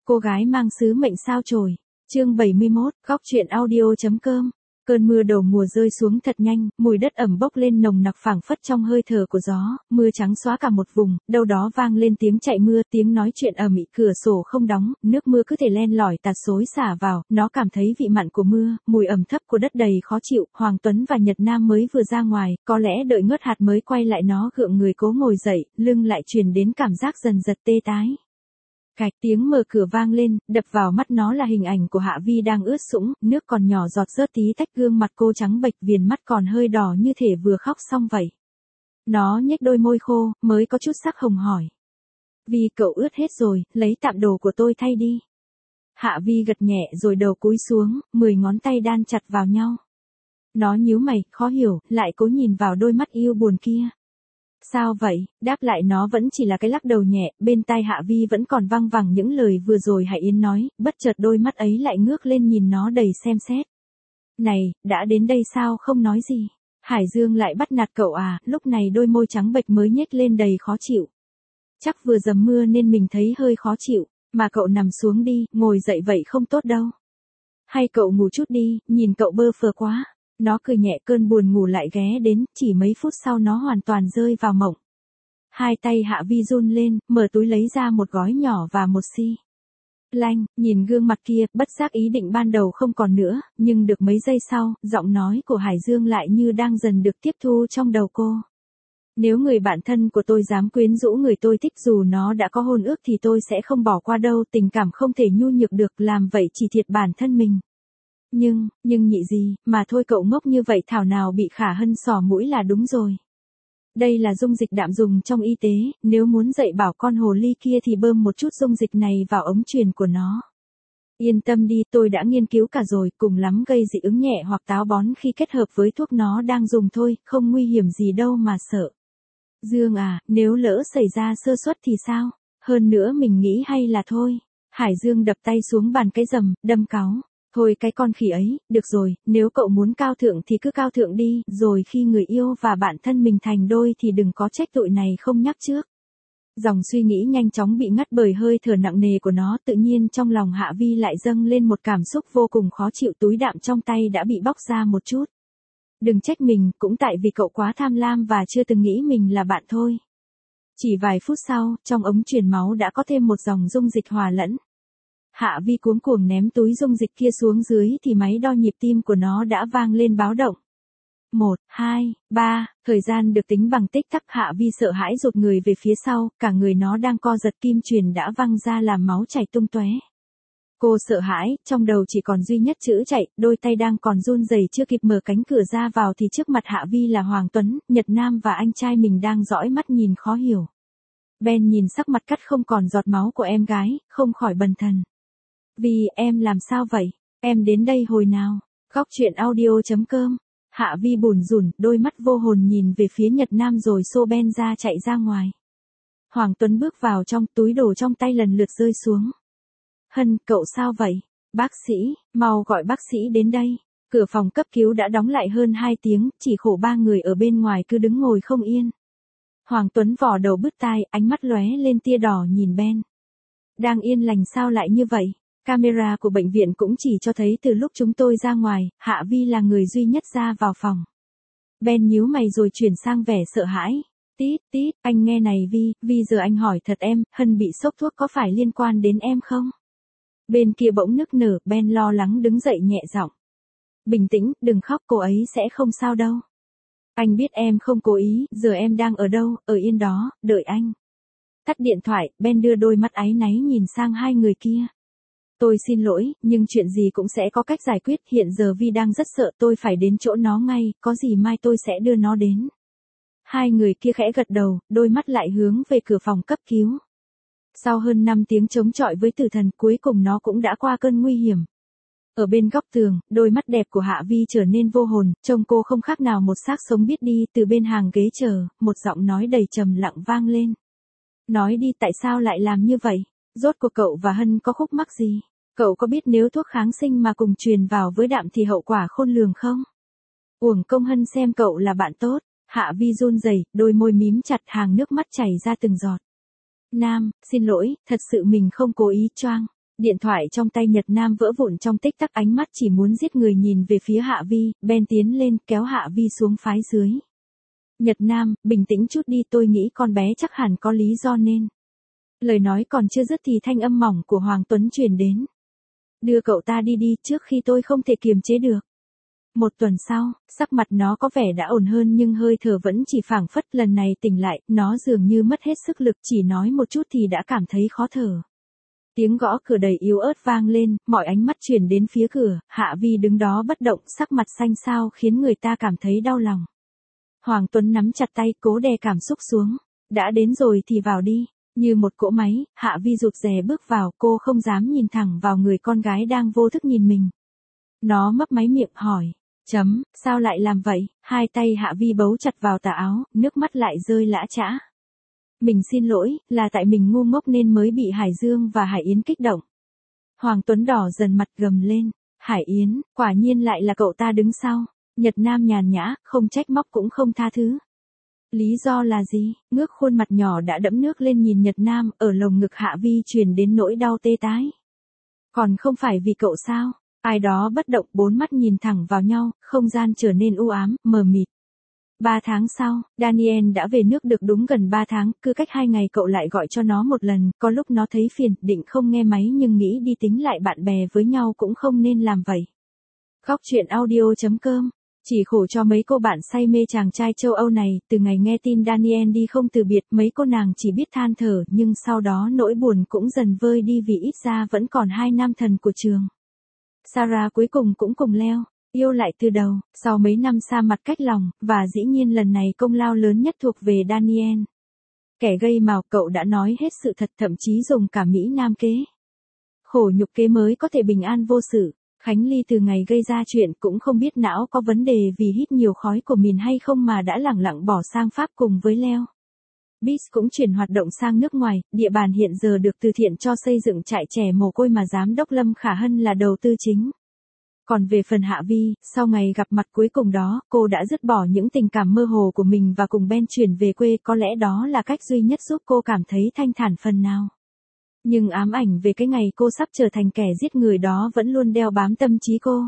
Cô gái mang sứ mệnh sao chổi. Chương 71, góc truyện audio.com. Cơn mưa đầu mùa rơi xuống thật nhanh, mùi đất ẩm bốc lên nồng nặc phảng phất trong hơi thở của gió, mưa trắng xóa cả một vùng, đâu đó vang lên tiếng chạy mưa, tiếng nói chuyện ầm ĩ, cửa sổ không đóng, nước mưa cứ thể len lỏi tạt xối xả vào, nó cảm thấy vị mặn của mưa, mùi ẩm thấp của đất đầy khó chịu. Hoàng Tuấn và Nhật Nam mới vừa ra ngoài, có lẽ đợi ngớt hạt mới quay lại, nó gượng người cố ngồi dậy, lưng lại truyền đến cảm giác dần dật tê tái. Cạch, tiếng mở cửa vang lên, đập vào mắt nó là hình ảnh của Hạ Vi đang ướt sũng, nước còn nhỏ giọt rớt tí tách, gương mặt cô trắng bệch, viền mắt còn hơi đỏ như thể vừa khóc xong vậy. Nó nhếch đôi môi khô, mới có chút sắc hồng hỏi. Vi, cậu ướt hết rồi, lấy tạm đồ của tôi thay đi. Hạ Vi gật nhẹ rồi đầu cúi xuống, 10 ngón tay đan chặt vào nhau. Nó nhíu mày, khó hiểu, lại cố nhìn vào đôi mắt yêu buồn kia. Sao vậy? Đáp lại nó vẫn chỉ là cái lắc đầu nhẹ, bên tai Hạ Vi vẫn còn văng vẳng những lời vừa rồi Hải Yến nói, bất chợt đôi mắt ấy lại ngước lên nhìn nó đầy xem xét. Này, đã đến đây sao không nói gì? Hải Dương lại bắt nạt cậu à? Lúc này đôi môi trắng bệch mới nhếch lên đầy khó chịu. Chắc vừa dầm mưa nên mình thấy hơi khó chịu, mà cậu nằm xuống đi, ngồi dậy vậy không tốt đâu. Hay cậu ngủ chút đi, nhìn cậu bơ phờ quá. Nó cười nhẹ, cơn buồn ngủ lại ghé đến, chỉ mấy phút sau nó hoàn toàn rơi vào mộng. Hai tay Hạ Vi run lên, mở túi lấy ra một gói nhỏ và một xi lanh, nhìn gương mặt kia, bất giác ý định ban đầu không còn nữa, nhưng được mấy giây sau, giọng nói của Hải Dương lại như đang dần được tiếp thu trong đầu cô. Nếu người bạn thân của tôi dám quyến rũ người tôi thích, dù nó đã có hôn ước thì tôi sẽ không bỏ qua đâu, tình cảm không thể nhu nhược được, làm vậy chỉ thiệt bản thân mình. Nhưng nhị gì, mà thôi cậu ngốc như vậy, thảo nào bị Khả Hân xỏ mũi là đúng rồi. Đây là dung dịch đạm dùng trong y tế, nếu muốn dạy bảo con hồ ly kia thì bơm một chút dung dịch này vào ống truyền của nó. Yên tâm đi, tôi đã nghiên cứu cả rồi, cùng lắm gây dị ứng nhẹ hoặc táo bón khi kết hợp với thuốc nó đang dùng thôi, không nguy hiểm gì đâu mà sợ. Dương à, nếu lỡ xảy ra sơ suất thì sao? Hơn nữa mình nghĩ hay là thôi. Hải Dương đập tay xuống bàn cái rầm, đâm cáu. Thôi cái con khỉ ấy, được rồi, nếu cậu muốn cao thượng thì cứ cao thượng đi, rồi khi người yêu và bạn thân mình thành đôi thì đừng có trách tội này không nhắc trước. Dòng suy nghĩ nhanh chóng bị ngắt bởi hơi thở nặng nề của nó, tự nhiên trong lòng Hạ Vi lại dâng lên một cảm xúc vô cùng khó chịu, túi đạm trong tay đã bị bóc ra một chút. Đừng trách mình, cũng tại vì cậu quá tham lam và chưa từng nghĩ mình là bạn thôi. Chỉ vài phút sau, trong ống truyền máu đã có thêm một dòng dung dịch hòa lẫn. Hạ Vi cuống cuồng ném túi dung dịch kia xuống dưới thì máy đo nhịp tim của nó đã vang lên báo động. 1, 2, 3, thời gian được tính bằng tích tắc. Hạ Vi sợ hãi rụt người về phía sau, cả người nó đang co giật, kim truyền đã văng ra làm máu chảy tung tóe. Cô sợ hãi, trong đầu chỉ còn duy nhất chữ chạy, đôi tay đang còn run rẩy chưa kịp mở cánh cửa ra vào thì trước mặt Hạ Vi là Hoàng Tuấn, Nhật Nam và anh trai mình đang dõi mắt nhìn khó hiểu. Ben nhìn sắc mặt cắt không còn giọt máu của em gái, không khỏi bần thần. Vì em làm sao vậy? Em đến đây hồi nào? Góc truyện audio.com. Hạ Vi bủn rủn, đôi mắt vô hồn nhìn về phía Nhật Nam rồi xô Ben ra chạy ra ngoài. Hoàng Tuấn bước vào trong, túi đồ trong tay lần lượt rơi xuống. Hân, cậu sao vậy? Bác sĩ, mau gọi bác sĩ đến đây. Cửa phòng cấp cứu đã đóng lại hơn 2 tiếng, chỉ khổ 3 người ở bên ngoài cứ đứng ngồi không yên. Hoàng Tuấn vò đầu bứt tai, ánh mắt lóe lên tia đỏ nhìn Ben. Đang yên lành sao lại như vậy? Camera của bệnh viện cũng chỉ cho thấy từ lúc chúng tôi ra ngoài, Hạ Vi là người duy nhất ra vào phòng. Ben nhíu mày rồi chuyển sang vẻ sợ hãi. Tít, tít, anh nghe này Vi giờ anh hỏi thật em, Hân bị sốc thuốc có phải liên quan đến em không? Bên kia bỗng nức nở, Ben lo lắng đứng dậy nhẹ giọng. Bình tĩnh, đừng khóc, cô ấy sẽ không sao đâu. Anh biết em không cố ý, giờ em đang ở đâu, ở yên đó, đợi anh. Tắt điện thoại, Ben đưa đôi mắt áy náy nhìn sang hai người kia. Tôi xin lỗi, nhưng chuyện gì cũng sẽ có cách giải quyết, hiện giờ Vi đang rất sợ, tôi phải đến chỗ nó ngay, có gì mai tôi sẽ đưa nó đến. Hai người kia khẽ gật đầu, đôi mắt lại hướng về cửa phòng cấp cứu. Sau hơn 5 tiếng chống chọi với tử thần, cuối cùng nó cũng đã qua cơn nguy hiểm. Ở bên góc tường, đôi mắt đẹp của Hạ Vi trở nên vô hồn, trông cô không khác nào một xác sống biết đi. Từ bên hàng ghế chờ, một giọng nói đầy trầm lặng vang lên. Nói đi, tại sao lại làm như vậy? Rốt cuộc cậu và Hân có khúc mắc gì? Cậu có biết nếu thuốc kháng sinh mà cùng truyền vào với đạm thì hậu quả khôn lường không? Uổng công Hân xem cậu là bạn tốt. Hạ Vi run rẩy, đôi môi mím chặt, hàng nước mắt chảy ra từng giọt. Nam, xin lỗi, thật sự mình không cố ý choang. Điện thoại trong tay Nhật Nam vỡ vụn trong tích tắc, ánh mắt chỉ muốn giết người nhìn về phía Hạ Vi, Ben tiến lên kéo Hạ Vi xuống phái dưới. Nhật Nam, bình tĩnh chút đi, tôi nghĩ con bé chắc hẳn có lý do nên. Lời nói còn chưa dứt thì thanh âm mỏng của Hoàng Tuấn truyền đến. Đưa cậu ta đi đi, trước khi tôi không thể kiềm chế được. Một tuần sau, sắc mặt nó có vẻ đã ổn hơn nhưng hơi thở vẫn chỉ phảng phất. Lần này tỉnh lại, nó dường như mất hết sức lực, chỉ nói một chút thì đã cảm thấy khó thở. Tiếng gõ cửa đầy yếu ớt vang lên, mọi ánh mắt chuyển đến phía cửa, Hạ Vi đứng đó bất động, sắc mặt xanh xao khiến người ta cảm thấy đau lòng. Hoàng Tuấn nắm chặt tay, cố đè cảm xúc xuống. Đã đến rồi thì vào đi. Như một cỗ máy, Hạ Vi rụt rè bước vào, cô không dám nhìn thẳng vào người con gái đang vô thức nhìn mình. Nó mấp máy miệng hỏi, sao lại làm vậy? Hai tay Hạ Vi bấu chặt vào tà áo, nước mắt lại rơi lã chã. Mình xin lỗi, là tại mình ngu ngốc nên mới bị Hải Dương và Hải Yến kích động. Hoàng Tuấn đỏ dần mặt gầm lên, Hải Yến, quả nhiên lại là cậu ta đứng sau. Nhật Nam nhàn nhã, không trách móc cũng không tha thứ. Lý do là gì? Ngước khuôn mặt nhỏ đã đẫm nước lên nhìn Nhật Nam, ở lồng ngực Hạ Vi truyền đến nỗi đau tê tái. Còn không phải vì cậu sao? Ai đó bất động, bốn mắt nhìn thẳng vào nhau, không gian trở nên u ám, mờ mịt. 3 tháng sau, Daniel đã về nước được đúng gần 3 tháng, cứ cách 2 ngày cậu lại gọi cho nó một lần, có lúc nó thấy phiền, định không nghe máy nhưng nghĩ đi tính lại bạn bè với nhau cũng không nên làm vậy. Góc truyện audio.com. Chỉ khổ cho mấy cô bạn say mê chàng trai châu Âu này, từ ngày nghe tin Daniel đi không từ biệt, mấy cô nàng chỉ biết than thở, nhưng sau đó nỗi buồn cũng dần vơi đi vì ít ra vẫn còn 2 nam thần của trường. Sarah cuối cùng cũng cùng Leo yêu lại từ đầu, sau mấy năm xa mặt cách lòng, và dĩ nhiên lần này công lao lớn nhất thuộc về Daniel. Kẻ gây mào, cậu đã nói hết sự thật, thậm chí dùng cả Mỹ Nam kế. Khổ nhục kế mới có thể bình an vô sự. Khánh Ly từ ngày gây ra chuyện cũng không biết não có vấn đề vì hít nhiều khói của mìn hay không mà đã lẳng lặng bỏ sang Pháp cùng với Leo. Biz cũng chuyển hoạt động sang nước ngoài, địa bàn hiện giờ được từ thiện cho xây dựng trại trẻ mồ côi mà giám đốc Lâm Khả Hân là đầu tư chính. Còn về phần Hạ Vi, sau ngày gặp mặt cuối cùng đó, cô đã dứt bỏ những tình cảm mơ hồ của mình và cùng Ben chuyển về quê, có lẽ đó là cách duy nhất giúp cô cảm thấy thanh thản phần nào. Nhưng ám ảnh về cái ngày cô sắp trở thành kẻ giết người đó vẫn luôn đeo bám tâm trí cô.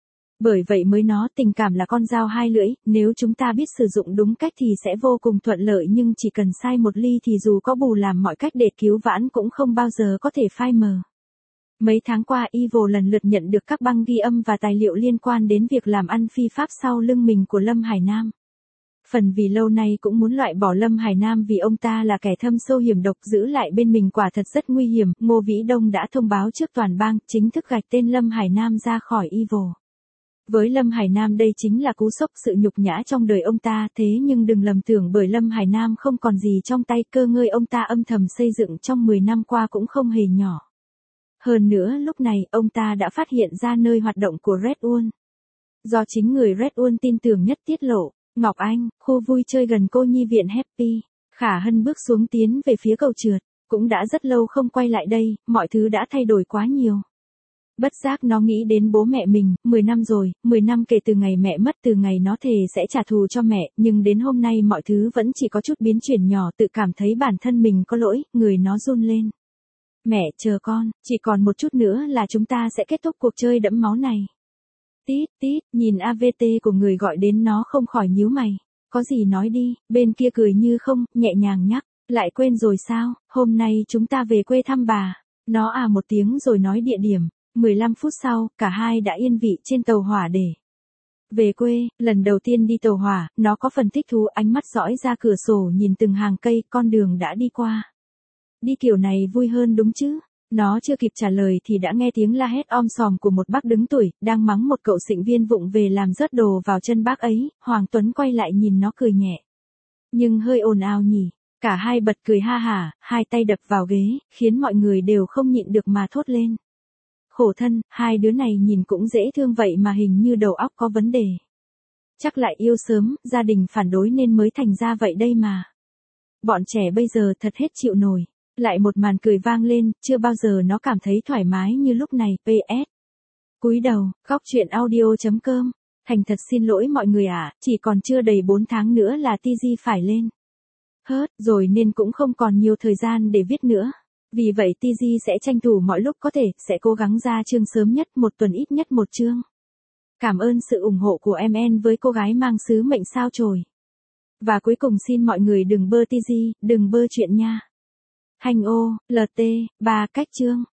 Bởi vậy mới nói tình cảm là con dao hai lưỡi, nếu chúng ta biết sử dụng đúng cách thì sẽ vô cùng thuận lợi, nhưng chỉ cần sai một ly thì dù có bù làm mọi cách để cứu vãn cũng không bao giờ có thể phai mờ. Mấy tháng qua Evil lần lượt nhận được các băng ghi âm và tài liệu liên quan đến việc làm ăn phi pháp sau lưng mình của Lâm Hải Nam. Phần vì lâu nay cũng muốn loại bỏ Lâm Hải Nam vì ông ta là kẻ thâm sâu hiểm độc, giữ lại bên mình quả thật rất nguy hiểm. Ngô Vĩ Đông đã thông báo trước toàn bang, chính thức gạch tên Lâm Hải Nam ra khỏi Evil. Với Lâm Hải Nam đây chính là cú sốc, sự nhục nhã trong đời ông ta, thế nhưng đừng lầm tưởng bởi Lâm Hải Nam không còn gì trong tay, cơ ngơi ông ta âm thầm xây dựng trong 10 năm qua cũng không hề nhỏ. Hơn nữa lúc này ông ta đã phát hiện ra nơi hoạt động của Red One. Do chính người Red One tin tưởng nhất tiết lộ. Ngọc Anh, khu vui chơi gần cô nhi viện Happy. Khả Hân bước xuống tiến về phía cầu trượt. Cũng đã rất lâu không quay lại đây, mọi thứ đã thay đổi quá nhiều. Bất giác nó nghĩ đến bố mẹ mình, 10 năm rồi, 10 năm kể từ ngày mẹ mất, từ ngày nó thề sẽ trả thù cho mẹ, nhưng đến hôm nay mọi thứ vẫn chỉ có chút biến chuyển nhỏ, tự cảm thấy bản thân mình có lỗi, người nó run lên. Mẹ, chờ con, chỉ còn một chút nữa là chúng ta sẽ kết thúc cuộc chơi đẫm máu này. Tít tít, nhìn AVT của người gọi đến nó không khỏi nhíu mày. Có gì nói đi, bên kia cười như không, nhẹ nhàng nhắc. Lại quên rồi sao, hôm nay chúng ta về quê thăm bà. Nó một tiếng rồi nói địa điểm. 15 phút sau, cả hai đã yên vị trên tàu hỏa để về quê. Lần đầu tiên đi tàu hỏa, nó có phần thích thú, ánh mắt dõi ra cửa sổ nhìn từng hàng cây, con đường đã đi qua. Đi kiểu này vui hơn đúng chứ? Nó chưa kịp trả lời thì đã nghe tiếng la hét om sòm của một bác đứng tuổi, đang mắng một cậu sinh viên vụng về làm rớt đồ vào chân bác ấy. Hoàng Tuấn quay lại nhìn nó cười nhẹ. Nhưng hơi ồn ào nhỉ. Cả hai bật cười ha hả, hai tay đập vào ghế, khiến mọi người đều không nhịn được mà thốt lên. Khổ thân, hai đứa này nhìn cũng dễ thương vậy mà hình như đầu óc có vấn đề. Chắc lại yêu sớm, gia đình phản đối nên mới thành ra vậy đây mà. Bọn trẻ bây giờ thật hết chịu nổi. Lại một màn cười vang lên, chưa bao giờ nó cảm thấy thoải mái như lúc này. PS. Cúi đầu, góc truyện audio.com. Thành thật xin lỗi mọi người chỉ còn chưa đầy 4 tháng nữa là TG phải lên. Hớt, rồi nên cũng không còn nhiều thời gian để viết nữa. Vì vậy TG sẽ tranh thủ mọi lúc có thể, sẽ cố gắng ra chương sớm nhất, một tuần ít nhất một chương. Cảm ơn sự ủng hộ của MN với cô gái mang sứ mệnh sao chổi. Và cuối cùng xin mọi người đừng bơ TG, đừng bơ chuyện nha. Hành ô, LT, 3 cách chương.